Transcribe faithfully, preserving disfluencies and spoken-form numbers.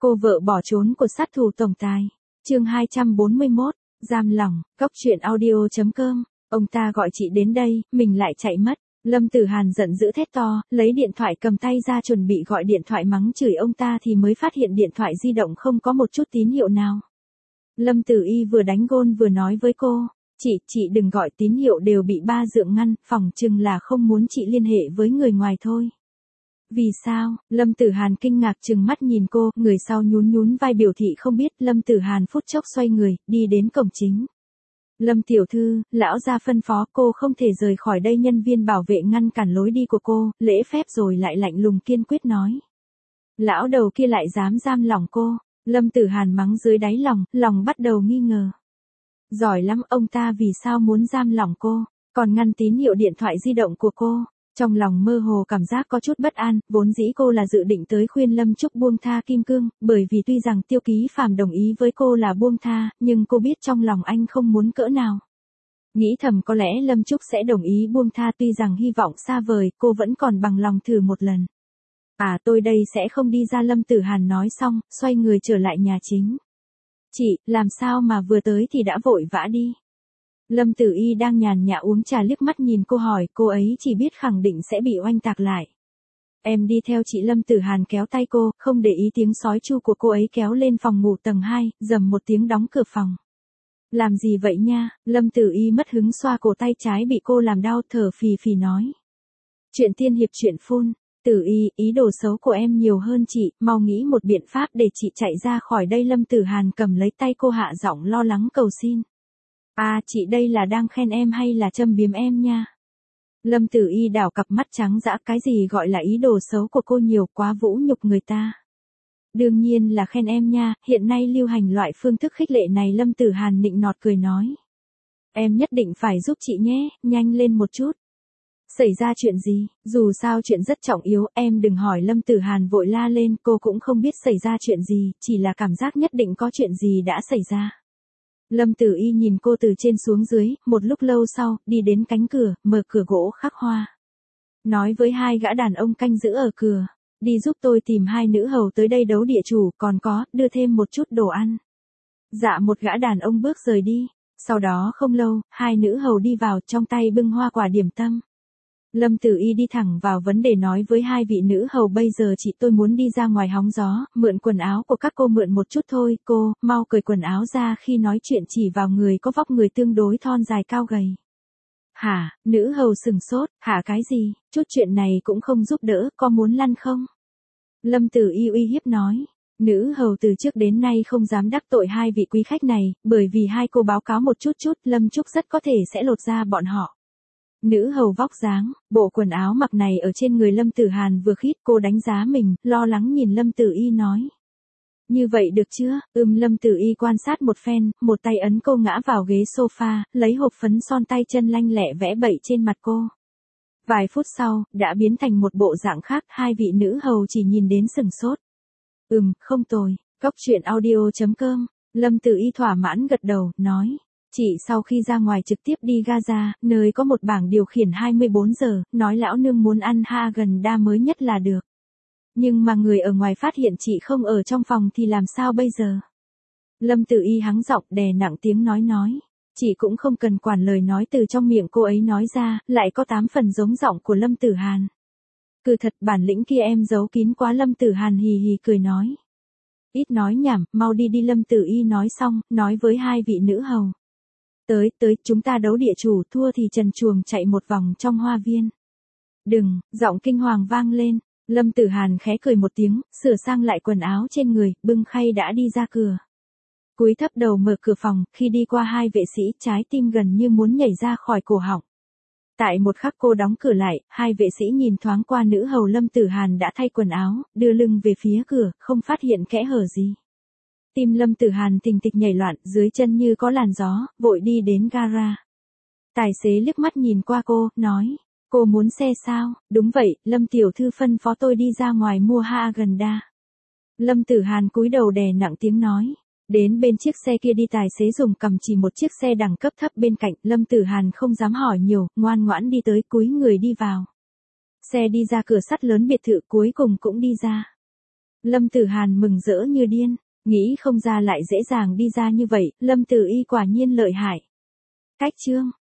Cô vợ bỏ trốn của sát thủ tổng tài. Chương hai trăm bốn mươi mốt, giam lỏng, cóc truyện audio chấm com. Ông ta gọi chị đến đây, mình lại chạy mất. Lâm Tử Hàn giận dữ thét to, lấy điện thoại cầm tay ra chuẩn bị gọi điện thoại mắng chửi ông ta thì mới phát hiện điện thoại di động không có một chút tín hiệu nào. Lâm Tử Y vừa đánh gôn vừa nói với cô, chị, chị đừng gọi, tín hiệu đều bị ba dượng ngăn, phỏng chừng là không muốn chị liên hệ với người ngoài thôi. Vì sao? Lâm Tử Hàn kinh ngạc trừng mắt nhìn cô, người sau nhún nhún vai biểu thị không biết. Lâm Tử Hàn phút chốc xoay người, đi đến cổng chính. Lâm tiểu thư, lão gia phân phó cô không thể rời khỏi đây. Nhân viên bảo vệ ngăn cản lối đi của cô, lễ phép rồi lại lạnh lùng kiên quyết nói. Lão đầu kia lại dám giam lỏng cô. Lâm Tử Hàn mắng dưới đáy lòng, lòng bắt đầu nghi ngờ. Giỏi lắm, ông ta vì sao muốn giam lỏng cô, còn ngăn tín hiệu điện thoại di động của cô. Trong lòng mơ hồ cảm giác có chút bất an, vốn dĩ cô là dự định tới khuyên Lâm Trúc buông tha Kim Cương, bởi vì tuy rằng Tiêu Ký Phàm đồng ý với cô là buông tha, nhưng cô biết trong lòng anh không muốn cỡ nào. Nghĩ thầm có lẽ Lâm Trúc sẽ đồng ý buông tha, tuy rằng hy vọng xa vời, cô vẫn còn bằng lòng thử một lần. À, tôi đây sẽ không đi ra. Lâm Tử Hàn nói xong, xoay người trở lại nhà chính. Chị, làm sao mà vừa tới thì đã vội vã đi? Lâm Tử Y đang nhàn nhã uống trà liếc mắt nhìn cô hỏi, cô ấy chỉ biết khẳng định sẽ bị oanh tạc lại. Em đi theo chị. Lâm Tử Hàn kéo tay cô, không để ý tiếng sói chu của cô ấy kéo lên phòng ngủ tầng hai, dầm một tiếng đóng cửa phòng. Làm gì vậy nha? Lâm Tử Y mất hứng xoa cổ tay trái bị cô làm đau, thở phì phì nói. Chuyện tiên hiệp chuyện phun. Tử Y, ý đồ xấu của em nhiều hơn chị, mau nghĩ một biện pháp để chị chạy ra khỏi đây. Lâm Tử Hàn cầm lấy tay cô hạ giọng lo lắng cầu xin. À, chị đây là đang khen em hay là châm biếm em nha? Lâm Tử Y đảo cặp mắt trắng dã, cái gì gọi là ý đồ xấu của cô nhiều quá vũ nhục người ta. Đương nhiên là khen em nha, hiện nay lưu hành loại phương thức khích lệ này. Lâm Tử Hàn nịnh nọt cười nói. Em nhất định phải giúp chị nhé, nhanh lên một chút. Xảy ra chuyện gì? Dù sao chuyện rất trọng yếu, em đừng hỏi. Lâm Tử Hàn vội la lên, cô cũng không biết xảy ra chuyện gì, chỉ là cảm giác nhất định có chuyện gì đã xảy ra. Lâm Tử Y nhìn cô từ trên xuống dưới, một lúc lâu sau, đi đến cánh cửa, mở cửa gỗ khắc hoa. Nói với hai gã đàn ông canh giữ ở cửa, đi giúp tôi tìm hai nữ hầu tới đây đấu địa chủ, còn có, đưa thêm một chút đồ ăn. Dạ, một gã đàn ông bước rời đi, sau đó không lâu, hai nữ hầu đi vào, trong tay bưng hoa quả điểm tâm. Lâm Tử Y đi thẳng vào vấn đề nói với hai vị nữ hầu, bây giờ chị tôi muốn đi ra ngoài hóng gió, mượn quần áo của các cô mượn một chút thôi, cô, mau cởi quần áo ra. Khi nói chuyện chỉ vào người có vóc người tương đối thon dài cao gầy. Hả? Nữ hầu sừng sốt, hả cái gì, chút chuyện này cũng không giúp đỡ, có muốn lăn không? Lâm Tử Y uy hiếp nói. Nữ hầu từ trước đến nay không dám đắc tội hai vị quý khách này, bởi vì hai cô báo cáo một chút chút, Lâm Trúc rất có thể sẽ lột ra bọn họ. Nữ hầu vóc dáng, bộ quần áo mặc này ở trên người Lâm Tử Hàn vừa khít, cô đánh giá mình, lo lắng nhìn Lâm Tử Y nói. Như vậy được chưa? Ừm. Lâm Tử Y quan sát một phen, một tay ấn cô ngã vào ghế sofa, lấy hộp phấn son tay chân lanh lẹ vẽ bậy trên mặt cô. Vài phút sau, đã biến thành một bộ dạng khác, hai vị nữ hầu chỉ nhìn đến sừng sốt. Ừm, không tồi, cóc truyện audio chấm com. Lâm Tử Y thỏa mãn gật đầu, nói. Chị sau khi ra ngoài trực tiếp đi Gaza, nơi có một bảng điều khiển hai mươi bốn giờ, nói lão nương muốn ăn Ha-gần-đa mới nhất là được. Nhưng mà người ở ngoài phát hiện chị không ở trong phòng thì làm sao bây giờ? Lâm Tử Y hắng giọng đè nặng tiếng nói nói. Chị cũng không cần quản lời nói từ trong miệng cô ấy nói ra, lại có tám phần giống giọng của Lâm Tử Hàn. Cứ thật, bản lĩnh kia em giấu kín quá. Lâm Tử Hàn hì hì cười nói. Ít nói nhảm, mau đi đi. Lâm Tử Y nói xong, nói với hai vị nữ hầu. Tới, tới, chúng ta đấu địa chủ, thua thì trần truồng chạy một vòng trong hoa viên. Đừng, giọng kinh hoàng vang lên. Lâm Tử Hàn khẽ cười một tiếng, sửa sang lại quần áo trên người, bưng khay đã đi ra cửa. Cúi thấp đầu mở cửa phòng, khi đi qua hai vệ sĩ, trái tim gần như muốn nhảy ra khỏi cổ họng. Tại một khắc cô đóng cửa lại, hai vệ sĩ nhìn thoáng qua nữ hầu. Lâm Tử Hàn đã thay quần áo, đưa lưng về phía cửa, không phát hiện kẽ hở gì. Tim Lâm Tử Hàn thình thịch nhảy loạn, dưới chân như có làn gió, vội đi đến gara. Tài xế liếc mắt nhìn qua cô, nói, cô muốn xe sao? Đúng vậy, Lâm tiểu thư phân phó tôi đi ra ngoài mua Ha-gần-đa. Lâm Tử Hàn cúi đầu đè nặng tiếng nói. Đến bên chiếc xe kia đi. Tài xế dùng cầm chỉ một chiếc xe đẳng cấp thấp bên cạnh. Lâm Tử Hàn không dám hỏi nhiều, ngoan ngoãn đi tới, cúi người đi vào. Xe đi ra cửa sắt lớn biệt thự, cuối cùng cũng đi ra. Lâm Tử Hàn mừng rỡ như điên, nghĩ không ra lại dễ dàng đi ra như vậy, Lâm Tử Y quả nhiên lợi hại. Cách chương